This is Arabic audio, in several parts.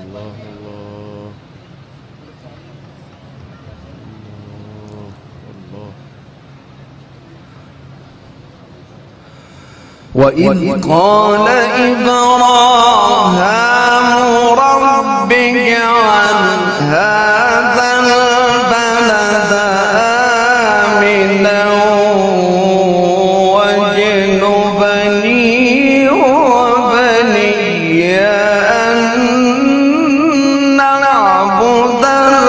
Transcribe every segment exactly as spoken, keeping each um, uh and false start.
وإذ قال إبراهيم رب اجعل هذا البلد آمنا واجنبني وبني أن نعبد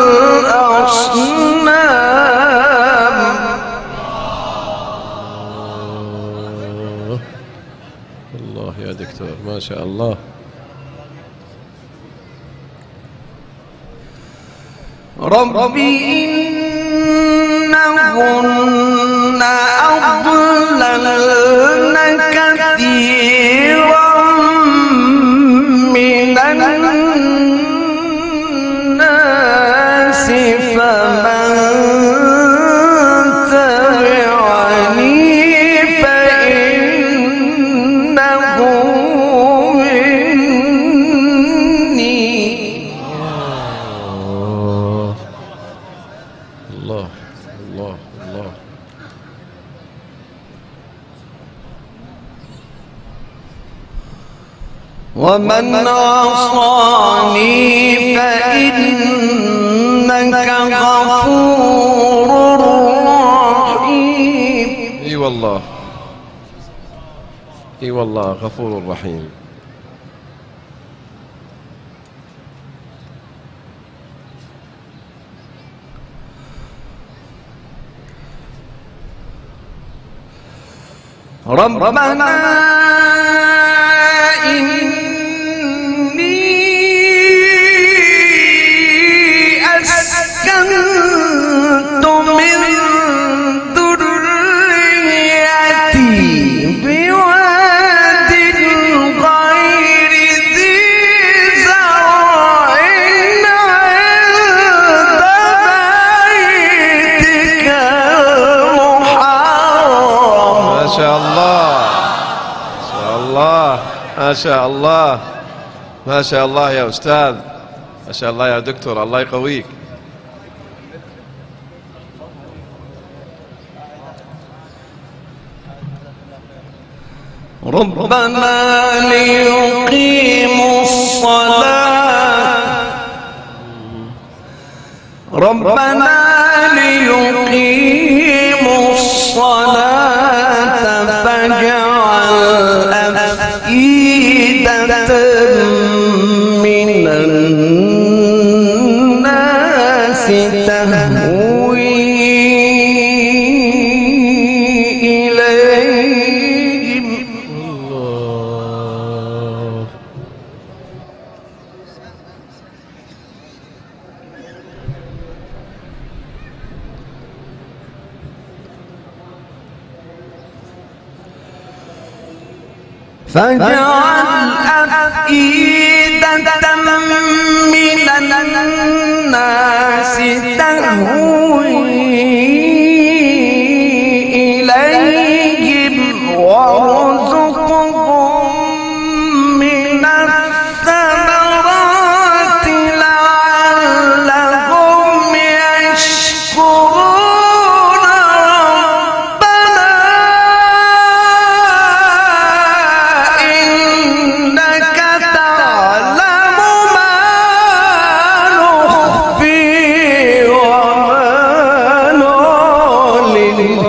الأصنام. الله يا دكتور ما شاء الله. ربي إنهن أضللن كثيرا من الناس فمن ومن عصاني فإنك غفور رحيم. اي والله اي والله غفور رحيم. ربنا أسكنت من ذريتي بواد غير ذي زرع عند بيتك المحرم. ما شاء الله ما شاء الله ما شاء الله ما شاء الله يا أستاذ، ما شاء الله يا دكتور، الله يقويك. ربنا ليقيموا الصلاة ربنا ليقيموا الصلاة فاجعل أفئدة من الناس تهوي إليهم. الله فاجعل أفئدة من الناس تهوي إليهم وارزقهم من الثمرات لعلهم يشكرون. ربنا إنك تعلم ما نخفي وما نعلن.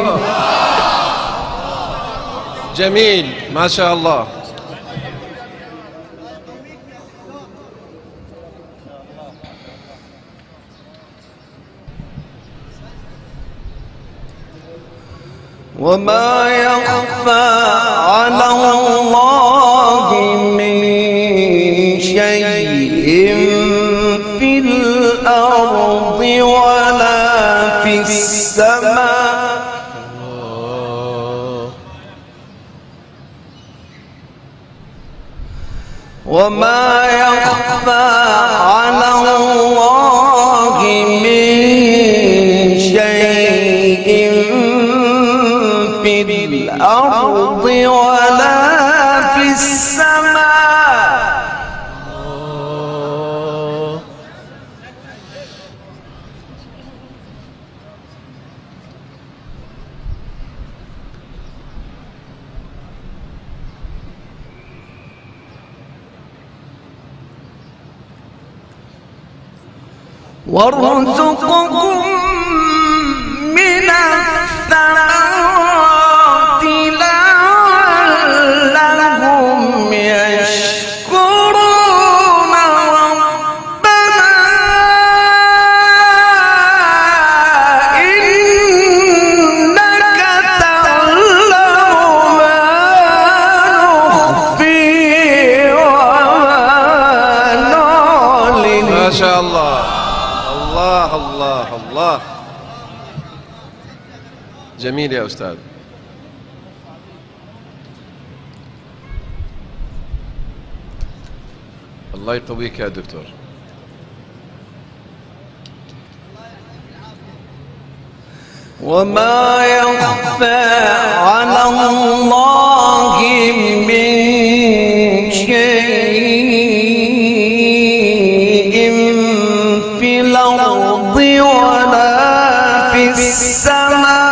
جميل ما شاء الله. وما يخفى على الله من شيء في الأرض ولا في السماء. وما يخفى على الله من شيء في الأرض ولا في السماء. وارزقهم من الثمرات لعلهم يشكرون ربنا إنك تعلم ما نخفي وما نعلن. ما شاء الله، الله الله الله، جميل يا أستاذ. الله يقويك يا دكتور. وما يخفى على الله من شيء في الأرض ولا في السماء.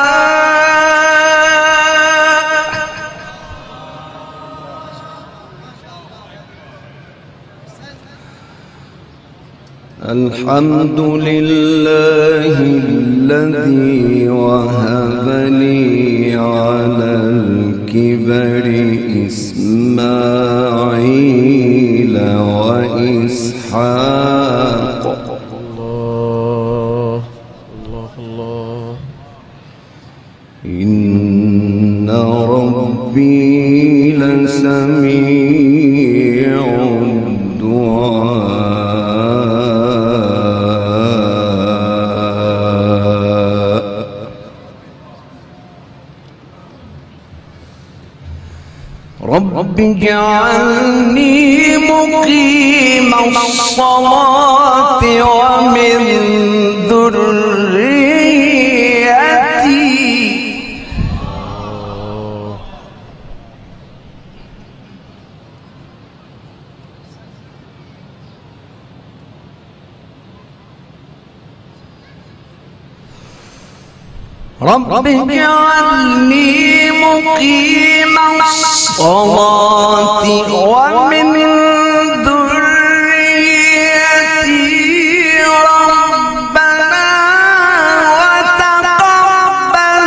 الحمد لله الذي وهب لي على الكبر إسماعيل وإسحاق. الله الله الله. إن ربي لسميع الدعاء. رب اجعلني مقيم الصلاة ومن ذريتي. رب اجعلني مقيم الصلاة ومن ذريتي ربنا وتقبل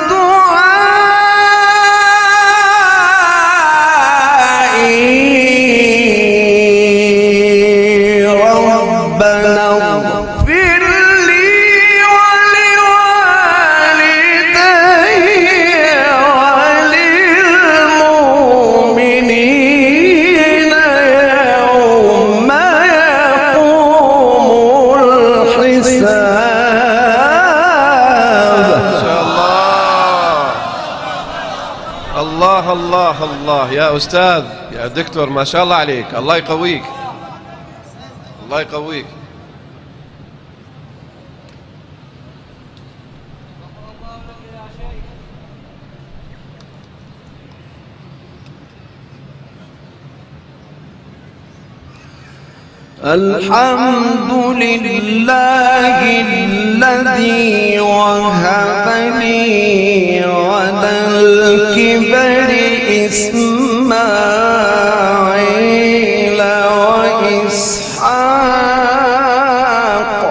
دعائي. ربنا اغفر لي ولوالدي يوم يقوم الحساب. ما شاء الله، الله الله الله يا أستاذ يا دكتور، ما شاء الله عليك. الله يقويك، الله يقويك. الحمد لله الذي وهب لي على الكبر إسماعيل وإسحاق.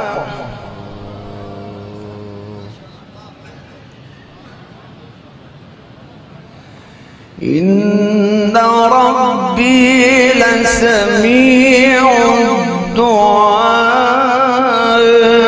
إن ربي لسميع الدعاء.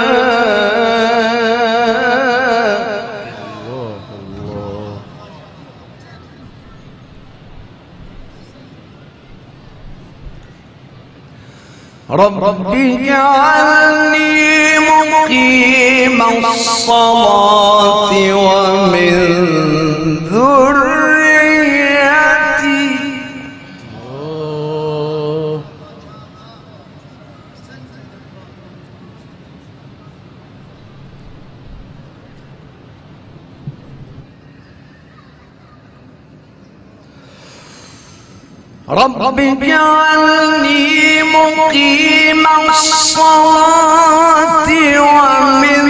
رب اجعلني مقيم الصلاة ومن ذريتي. رب اجعلني مقيم الصلاة ومن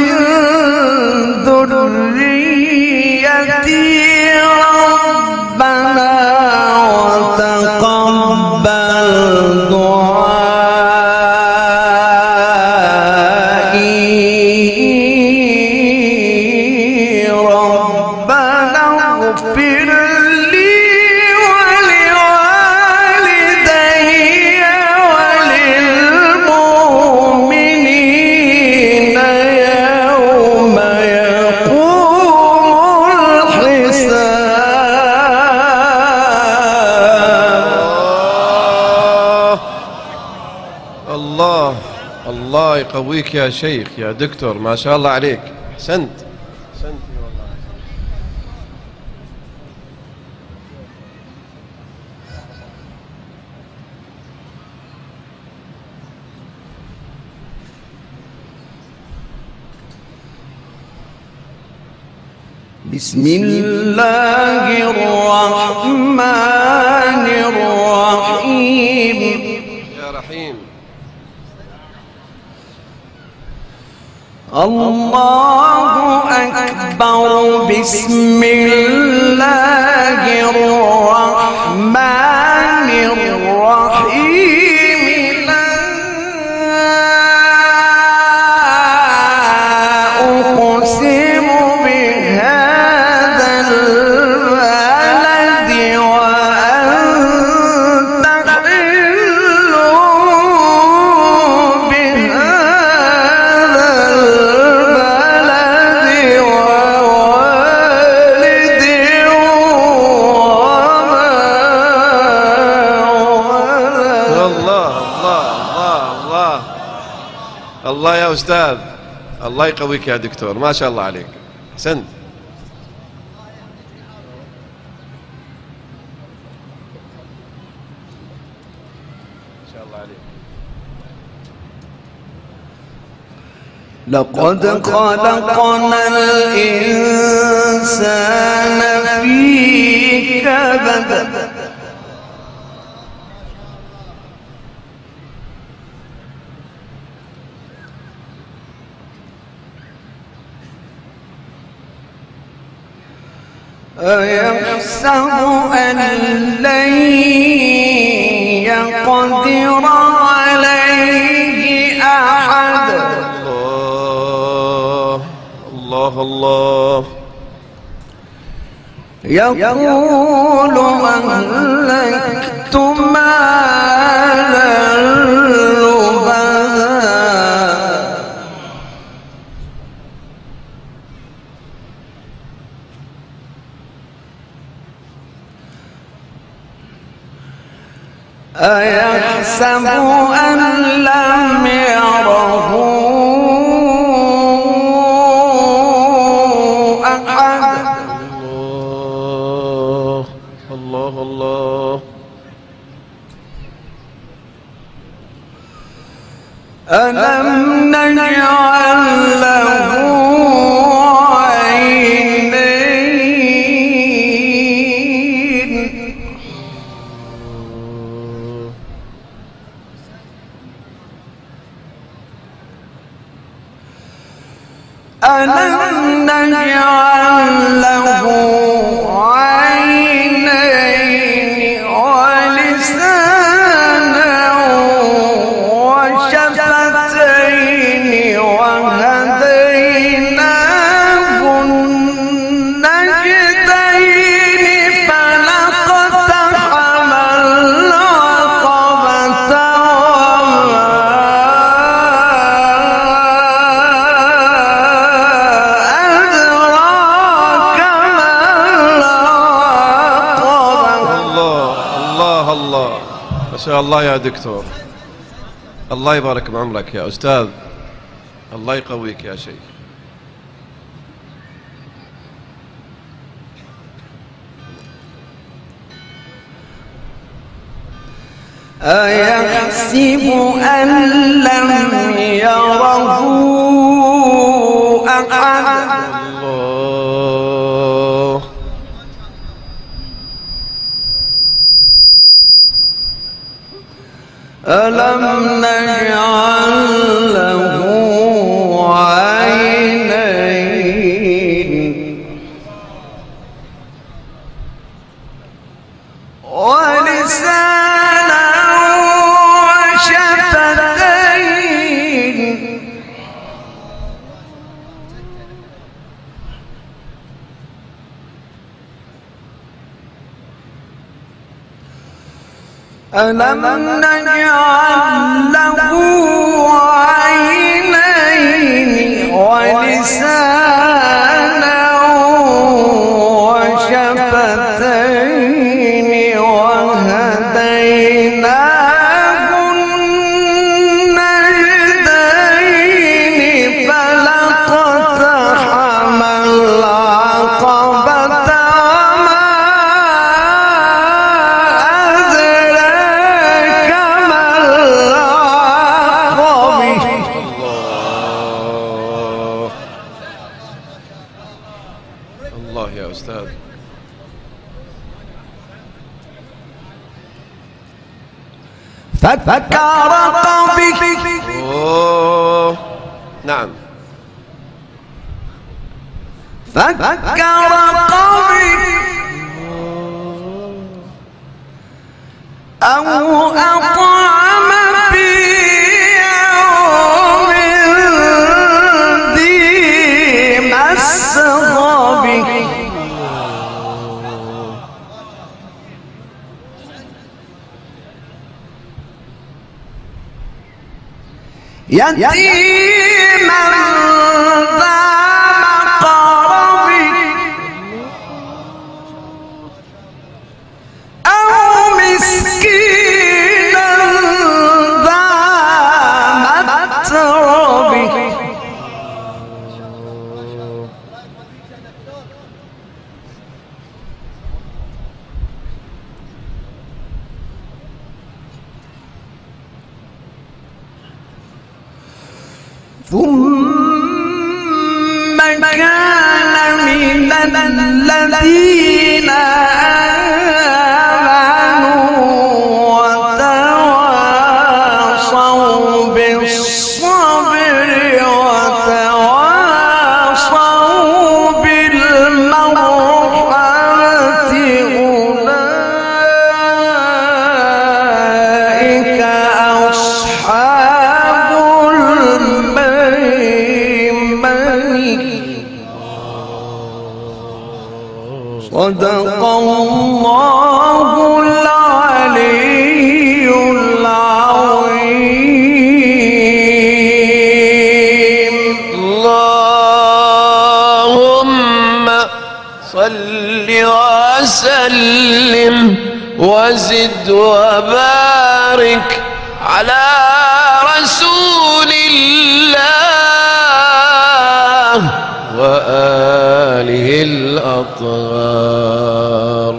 ذريتي ربنا وتقبل دعائي. الله يقويك يا شيخ يا دكتور، ما شاء الله عليك، أحسنت أحسنت والله. بسم الله الرحمن الرحيم. يا رحيم. الله أكبر. بسم الله الرحمن الرحيم. لا أقسم بهذا البلد وأنت حل بهذا البلد ووالد وما ولد. الله الله الله الله الله يا أستاذ، الله يقويك يا دكتور، ما شاء الله عليك، أحسنت. ما شاء الله عليك. لقد خلقنا الإنسان في كبد. أيحسب أن لن يقدر عليه أحد. الله الله الله. يقول أهلكت مالا لبدا. أيحسب أن لم يره أحد. الله الله الله. ألم نجعل له عينين. ألم نجعل له عينين ولسانا وشفتين وهديناه النجدين. فلاقتحم العقبة وما أدراك ما العقبة. الله الله الله. ما شاء الله يا دكتور، الله يبارك بعمرك يا أستاذ، الله يقويك يا شيخ. أيحسب أن لم يره أحد. الله ألم نجعل له عينين ولسانا وشفتين. ألم نجعل له عينين ولسانا وشفتين وهديناه النجدين. فك رقبه. أوه. نعم. فك رقبه أو أطعم في يوم ذي مسغبة يتيما ذا مقربة أو مسكينا ذا متربة ثم كان من الذين آمنوا وتواصوا بالصبر وتواصوا بالمرحمة أولئك أصحاب صدق الله العلي العظيم. اللهم صل وسلم وزد وبارك على رسول الله وآله الأطهار.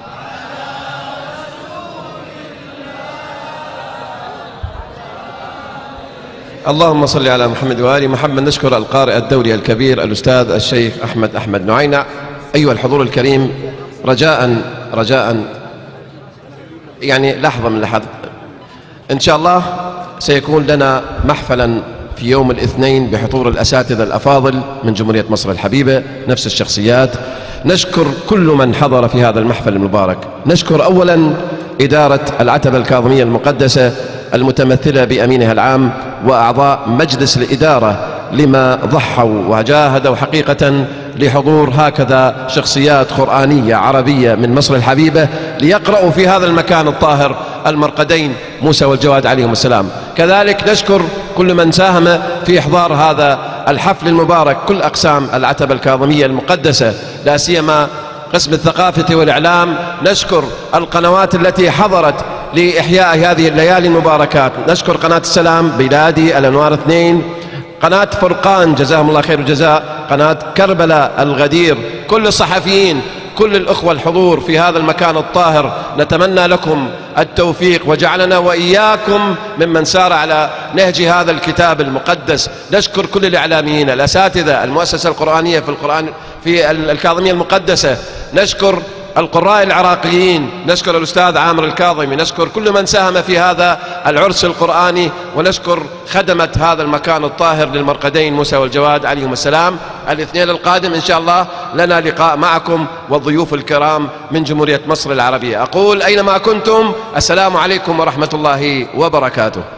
اللهم صل على محمد وآل محمد. نشكر القارئ الدولي الكبير الأستاذ الشيخ أحمد أحمد نعينع. أيها الحضور الكريم، رجاء رجاء يعني لحظة من لحظة، إن شاء الله سيكون لنا محفلا في يوم الاثنين بحضور الأساتذة الأفاضل من جمهورية مصر الحبيبة، نفس الشخصيات. نشكر كل من حضر في هذا المحفل المبارك. نشكر أولا إدارة العتبة الكاظمية المقدسة المتمثلة بأمينها العام وأعضاء مجلس الإدارة لما ضحوا وجاهدوا حقيقة لحضور هكذا شخصيات قرآنية عربية من مصر الحبيبة ليقرأوا في هذا المكان الطاهر المرقدين موسى والجواد عليهم السلام. كذلك نشكر كل من ساهم في إحضار هذا الحفل المبارك، كل أقسام العتبة الكاظمية المقدسة، لا سيما قسم الثقافة والإعلام. نشكر القنوات التي حضرت لإحياء هذه الليالي المباركات. نشكر قناة السلام، بلادي، الأنوار اثنين، قناة فرقان جزاهم الله خير الجزاء، قناة كربلاء، الغدير، كل الصحفيين، كل الأخوة الحضور في هذا المكان الطاهر. نتمنى لكم التوفيق وجعلنا وإياكم ممن سار على نهج هذا الكتاب المقدس. نشكر كل الإعلاميين، الأساتذة، المؤسسة القرآنية في القرآن في الكاظمية المقدسة. نشكر القراء العراقيين، نشكر الأستاذ عامر الكاظمي، نشكر كل من ساهم في هذا العرس القرآني، ونشكر خدمة هذا المكان الطاهر للمرقدين موسى والجواد عليهم السلام. الاثنين القادم إن شاء الله لنا لقاء معكم والضيوف الكرام من جمهورية مصر العربية. أقول أينما كنتم السلام عليكم ورحمة الله وبركاته.